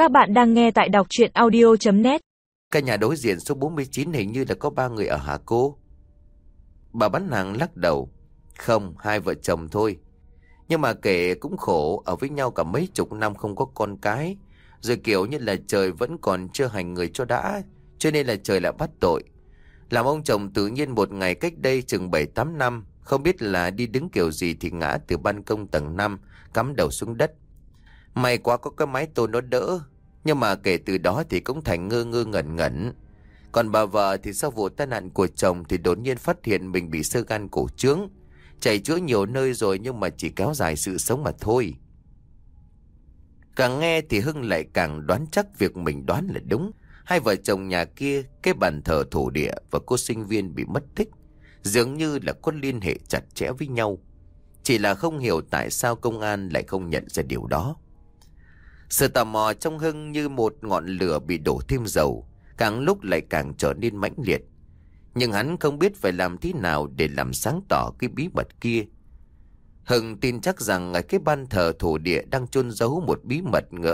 Các bạn đang nghe tại đọc truyện audio.net. Căn nhà đối diện số 49 hình như là có 3 người ở hả cô? Bà bán hàng lắc đầu. Không, 2 vợ chồng thôi. Nhưng mà kể cũng khổ, ở với nhau cả mấy chục năm không có con cái. Rồi kiểu như là trời vẫn còn chưa hành người cho đã, cho nên là trời lại bắt tội. Làm ông chồng tự nhiên một ngày cách đây chừng 7-8 năm, không biết là đi đứng kiểu gì thì ngã từ ban công tầng 5, cắm đầu xuống đất. May quá có cái mái tôn nó đỡ, nhưng mà kể từ đó thì cũng thành ngơ ngơ ngẩn ngẩn. Còn bà vợ thì sau vụ tai nạn của chồng thì đột nhiên phát hiện mình bị xơ gan cổ trướng. Chạy chữa nhiều nơi rồi nhưng mà chỉ kéo dài sự sống mà thôi. Càng nghe thì Hưng lại càng đoán chắc việc mình đoán là đúng. 2 vợ chồng nhà kia, cái bàn thờ thổ địa và cô sinh viên bị mất tích, dường như là có liên hệ chặt chẽ với nhau. Chỉ là không hiểu tại sao công an lại không nhận ra điều đó. Sự tò mò trong Hưng như một ngọn lửa bị đổ thêm dầu, càng lúc lại càng trở nên mãnh liệt. Nhưng hắn không biết phải làm thế nào để làm sáng tỏ cái bí mật kia. Hưng tin chắc rằng ở cái ban thờ thổ địa đang chôn giấu một bí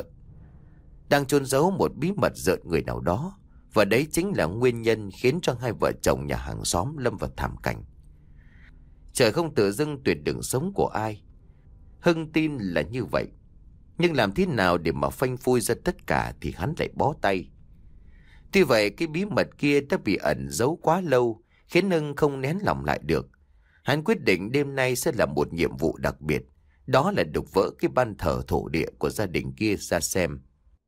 mật rợn người nào đó. Và đấy chính là nguyên nhân khiến cho 2 vợ chồng nhà hàng xóm lâm vào thảm cảnh. Trời không tự dưng tuyệt đường sống của ai. Hưng tin là như vậy. Nhưng làm thế nào để mà phanh phui ra tất cả thì hắn lại bó tay. Tuy vậy cái bí mật kia đã bị ẩn giấu quá lâu, khiến Hưng không nén lòng lại được. Hắn quyết định đêm nay sẽ là một nhiệm vụ đặc biệt. Đó là đục vỡ cái ban thờ thổ địa của gia đình kia ra xem.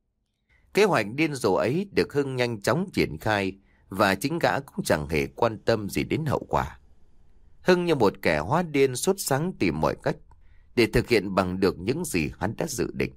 Kế hoạch điên rồ ấy được Hưng nhanh chóng triển khai, và chính gã cũng chẳng hề quan tâm gì đến hậu quả. Hưng như một kẻ hóa điên sốt sắng tìm mọi cách để thực hiện bằng được những gì hắn đã dự định.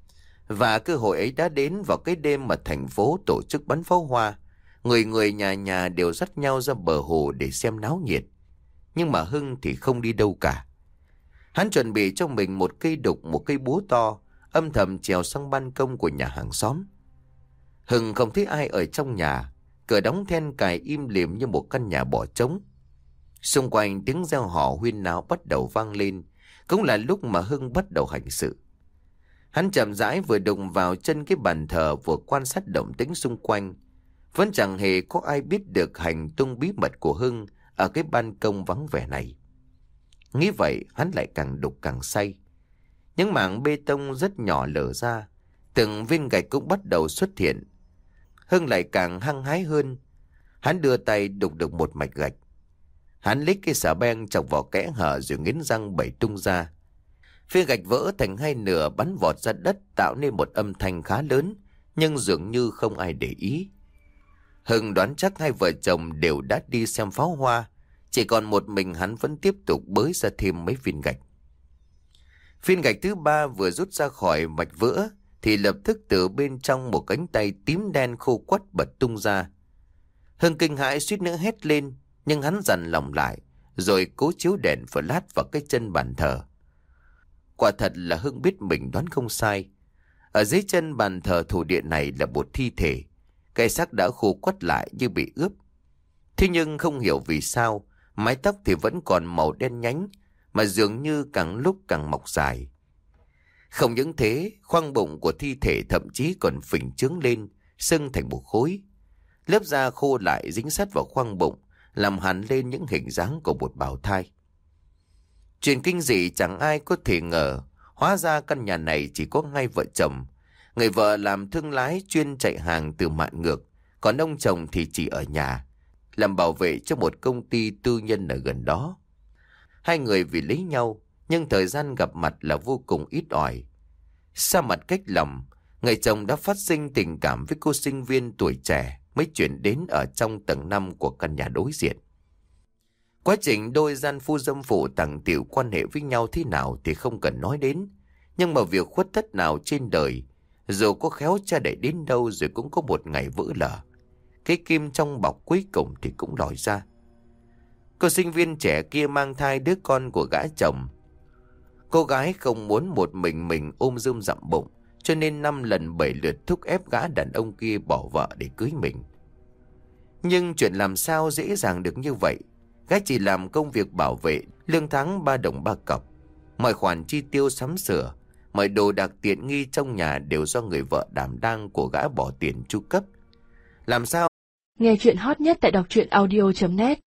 Và cơ hội ấy đã đến vào cái đêm mà thành phố tổ chức bắn pháo hoa. Người người nhà nhà đều dắt nhau ra bờ hồ để xem náo nhiệt. Nhưng mà Hưng thì không đi đâu cả. Hắn chuẩn bị cho mình một cây đục, một cây búa to, âm thầm trèo sang ban công của nhà hàng xóm. Hưng không thấy ai ở trong nhà, cửa đóng then cài im lìm như một căn nhà bỏ trống. Xung quanh tiếng reo hò huyên náo bắt đầu vang lên, cũng là lúc mà Hưng bắt đầu hành sự. Hắn chậm rãi vừa đụng vào chân cái bàn thờ, vừa quan sát động tĩnh xung quanh. Vẫn chẳng hề có ai biết được hành tung bí mật của Hưng ở cái ban công vắng vẻ này. Nghĩ vậy hắn lại càng đục càng say. Những mảng bê tông rất nhỏ lở ra, từng viên gạch cũng bắt đầu xuất hiện. Hưng lại càng hăng hái hơn. Hắn đưa tay đục được một mạch gạch. Hắn lấy cái xà beng chọc vào kẽ hở rồi nghiến răng bẩy tung ra. Phía gạch vỡ thành 2 nửa bắn vọt ra đất, tạo nên một âm thanh khá lớn, nhưng dường như không ai để ý. Hưng đoán chắc 2 vợ chồng đều đã đi xem pháo hoa, chỉ còn một mình hắn vẫn tiếp tục bới ra thêm mấy viên gạch. Viên gạch thứ 3 vừa rút ra khỏi mạch vỡ thì lập tức từ bên trong một cánh tay tím đen khô quắt bật tung ra. Hưng kinh hãi suýt nữa hét lên, nhưng hắn dằn lòng lại, rồi cố chiếu đèn flash vào cái chân bàn thờ. Quả thật là Hưng biết mình đoán không sai. Ở dưới chân bàn thờ thổ địa này là một thi thể. Cái xác đã khô quắt lại như bị ướp. Thế nhưng không hiểu vì sao, mái tóc thì vẫn còn màu đen nhánh, mà dường như càng lúc càng mọc dài. Không những thế, khoang bụng của thi thể thậm chí còn phình trướng lên, sưng thành một khối. Lớp da khô lại dính sát vào khoang bụng, làm hằn lên những hình dáng của một bào thai. Chuyện kinh dị chẳng ai có thể ngờ, hóa ra căn nhà này chỉ có 2 vợ chồng. Người vợ làm thương lái chuyên chạy hàng từ Mạn Ngược, còn ông chồng thì chỉ ở nhà, làm bảo vệ cho một công ty tư nhân ở gần đó. 2 người vì lấy nhau, nhưng thời gian gặp mặt là vô cùng ít ỏi. Xa mặt cách lòng, người chồng đã phát sinh tình cảm với cô sinh viên tuổi trẻ mới chuyển đến ở trong tầng 5 của căn nhà đối diện. Quá trình đôi gian phu dâm phụ tàng tiểu quan hệ với nhau thế nào thì không cần nói đến. Nhưng mà việc khuất tất nào trên đời, dù có khéo cha đẩy đến đâu rồi cũng có một ngày vỡ lở. Cái kim trong bọc cuối cùng thì cũng lòi ra. Cô sinh viên trẻ kia mang thai đứa con của gã chồng. Cô gái không muốn một mình ôm rơm dặm bụng, cho nên 5 lần 7 lượt thúc ép gã đàn ông kia bỏ vợ để cưới mình. Nhưng chuyện làm sao dễ dàng được như vậy. Gã chỉ làm công việc bảo vệ, lương tháng 3 đồng 3 cọc. Mọi khoản chi tiêu sắm sửa, Mọi đồ đạc tiện nghi trong nhà đều do người vợ đảm đang của gã bỏ tiền chu cấp. Làm sao? Nghe chuyện hot nhất tại đọc truyện audio.net